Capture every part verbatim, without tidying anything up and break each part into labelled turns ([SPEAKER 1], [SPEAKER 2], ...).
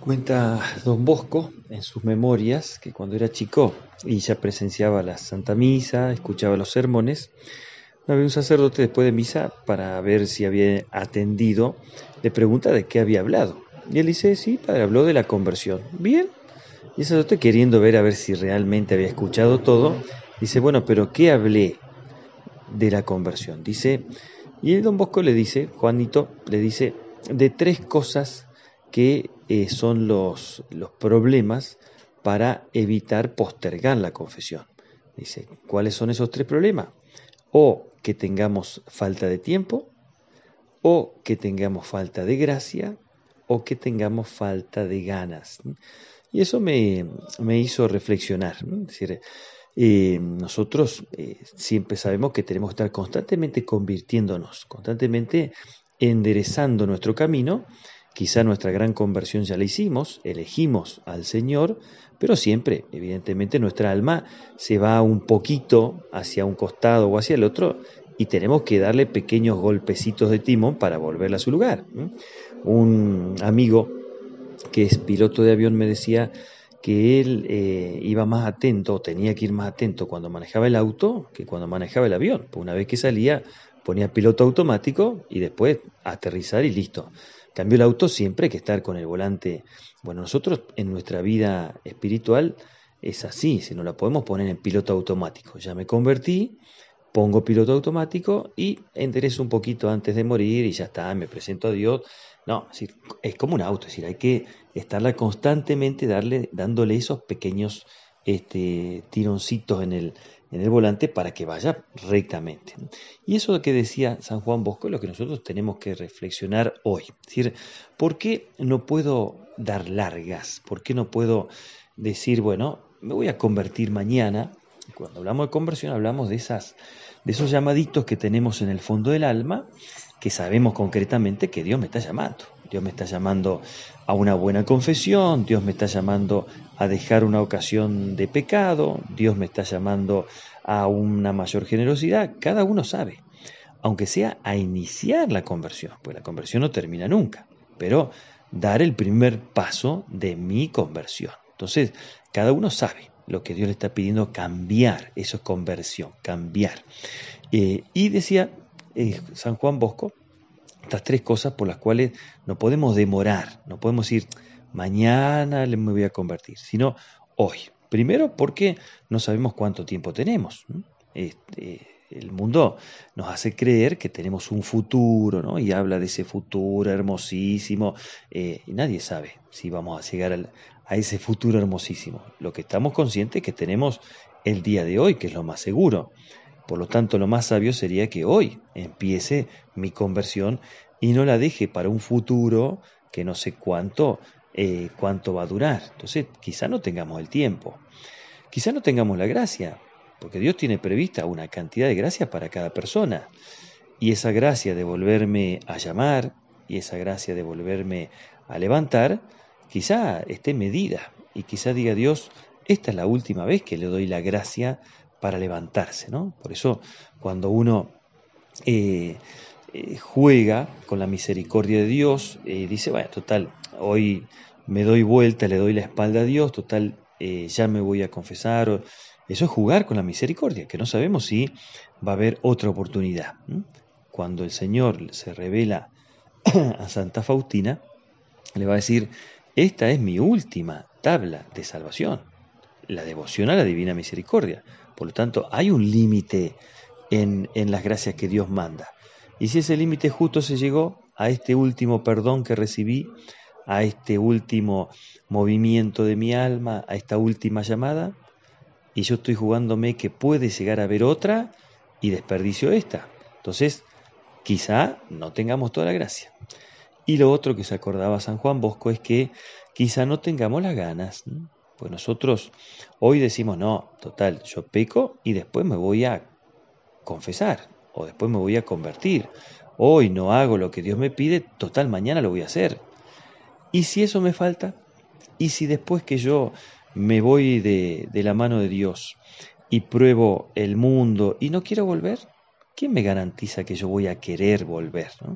[SPEAKER 1] Cuenta don Bosco en sus memorias que cuando era chico y ya presenciaba la Santa Misa, escuchaba los sermones, una vez un sacerdote después de misa, para ver si había atendido, le pregunta de qué había hablado. Y él dice, sí, padre, habló de la conversión. Bien. Y el sacerdote, queriendo ver a ver si realmente había escuchado todo, dice, bueno, pero ¿qué hablé de la conversión? Dice, y el don Bosco le dice, Juanito, le dice, de tres cosas que eh, son los, los problemas para evitar postergar la confesión. Dice, ¿cuáles son esos tres problemas? O que tengamos falta de tiempo, o que tengamos falta de gracia, o que tengamos falta de ganas. Y eso me, me hizo reflexionar, ¿no? Es decir, eh, nosotros eh, siempre sabemos que tenemos que estar constantemente convirtiéndonos, constantemente enderezando nuestro camino. Quizá nuestra gran conversión ya la hicimos, elegimos al Señor, pero siempre, evidentemente, nuestra alma se va un poquito hacia un costado o hacia el otro y tenemos que darle pequeños golpecitos de timón para volverla a su lugar. ¿Mm? Un amigo que es piloto de avión me decía que él eh, iba más atento, tenía que ir más atento cuando manejaba el auto que cuando manejaba el avión. Pues una vez que salía, ponía piloto automático y después aterrizar y listo. Cambio el auto, siempre hay que estar con el volante. Bueno, nosotros en nuestra vida espiritual es así, si no la podemos poner en piloto automático. Ya me convertí, pongo piloto automático y enderezo un poquito antes de morir y ya está, me presento a Dios. No, es, decir, es como un auto, es decir, hay que estarla constantemente darle, dándole esos pequeños este, tironcitos en el, en el volante para que vaya rectamente. Y eso que decía San Juan Bosco es lo que nosotros tenemos que reflexionar hoy. Es decir, ¿por qué no puedo dar largas? ¿Por qué no puedo decir, bueno, me voy a convertir mañana? Cuando hablamos de conversión hablamos de esas, de esos llamaditos que tenemos en el fondo del alma, que sabemos concretamente que Dios me está llamando. Dios me está llamando a una buena confesión, Dios me está llamando a dejar una ocasión de pecado, Dios me está llamando a una mayor generosidad. Cada uno sabe, aunque sea a iniciar la conversión, pues la conversión no termina nunca, pero dar el primer paso de mi conversión. Entonces, cada uno sabe lo que Dios le está pidiendo cambiar, eso es conversión, cambiar. Eh, y decía eh, San Juan Bosco, estas tres cosas por las cuales no podemos demorar, no podemos ir mañana me voy a convertir, sino hoy. Primero porque no sabemos cuánto tiempo tenemos. Este, el mundo nos hace creer que tenemos un futuro, ¿no? Y habla de ese futuro hermosísimo, eh, y nadie sabe si vamos a llegar al, a ese futuro hermosísimo. Lo que estamos conscientes es que tenemos el día de hoy, que es lo más seguro. Por lo tanto, lo más sabio sería que hoy empiece mi conversión y no la deje para un futuro que no sé cuánto, eh, cuánto va a durar. Entonces, quizá no tengamos el tiempo, quizá no tengamos la gracia, porque Dios tiene prevista una cantidad de gracias para cada persona. Y esa gracia de volverme a llamar y esa gracia de volverme a levantar, quizá esté medida y quizá diga Dios, esta es la última vez que le doy la gracia para levantarse, ¿no? Por eso cuando uno eh, eh, juega con la misericordia de Dios, eh, dice, bueno, total, hoy me doy vuelta, le doy la espalda a Dios, total, eh, ya me voy a confesar. O, eso es jugar con la misericordia, que no sabemos si va a haber otra oportunidad. ¿m? Cuando el Señor se revela a Santa Faustina, le va a decir, esta es mi última tabla de salvación, la devoción a la divina misericordia. Por lo tanto, hay un límite en, en las gracias que Dios manda. Y si ese límite justo se llegó a este último perdón que recibí, a este último movimiento de mi alma, a esta última llamada, y yo estoy jugándome que puede llegar a haber otra y desperdicio esta. Entonces, quizá no tengamos toda la gracia. Y lo otro que se acordaba San Juan Bosco es que quizá no tengamos las ganas. ¿no? Pues nosotros hoy decimos, no, total, yo peco y después me voy a confesar o después me voy a convertir. Hoy no hago lo que Dios me pide, total, mañana lo voy a hacer. ¿Y si eso me falta? ¿Y si después que yo me voy de, de la mano de Dios y pruebo el mundo y no quiero volver? ¿Quién me garantiza que yo voy a querer volver? ¿no?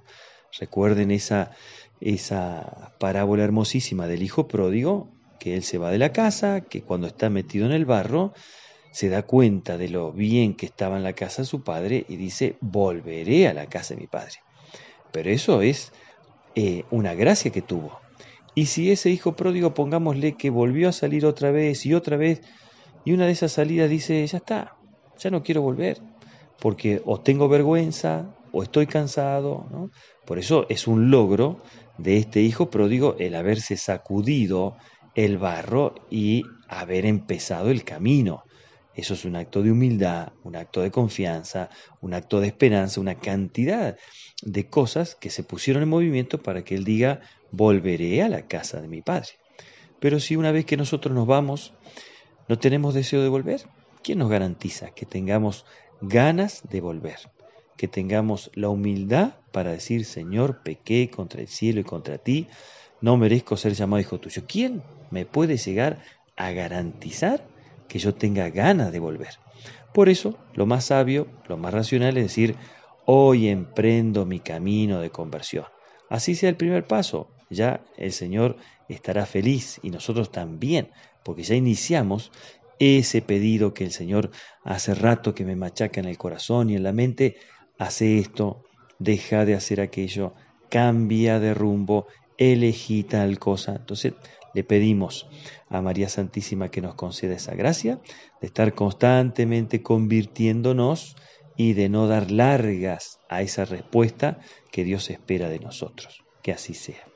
[SPEAKER 1] Recuerden esa, esa parábola hermosísima del hijo pródigo, que él se va de la casa, que cuando está metido en el barro, se da cuenta de lo bien que estaba en la casa de su padre y dice, volveré a la casa de mi padre. Pero eso es eh, una gracia que tuvo. Y si ese hijo pródigo, pongámosle que volvió a salir otra vez y otra vez, y una de esas salidas dice, ya está, ya no quiero volver, porque o tengo vergüenza o estoy cansado, ¿no? Por eso es un logro de este hijo pródigo el haberse sacudido el barro y haber empezado el camino. Eso es un acto de humildad, un acto de confianza, un acto de esperanza, una cantidad de cosas que se pusieron en movimiento para que él diga, volveré a la casa de mi padre. Pero si una vez que nosotros nos vamos, no tenemos deseo de volver, ¿quién nos garantiza que tengamos ganas de volver? Que tengamos la humildad para decir, Señor, pequé contra el cielo y contra ti, no merezco ser llamado hijo tuyo. ¿Quién me puede llegar a garantizar que yo tenga ganas de volver? Por eso, lo más sabio, lo más racional es decir, hoy emprendo mi camino de conversión. Así sea el primer paso, ya el Señor estará feliz y nosotros también, porque ya iniciamos ese pedido que el Señor hace rato que me machaca en el corazón y en la mente, hace esto, deja de hacer aquello, cambia de rumbo, elegí tal cosa. Entonces le pedimos a María Santísima que nos conceda esa gracia de estar constantemente convirtiéndonos y de no dar largas a esa respuesta que Dios espera de nosotros. Que así sea.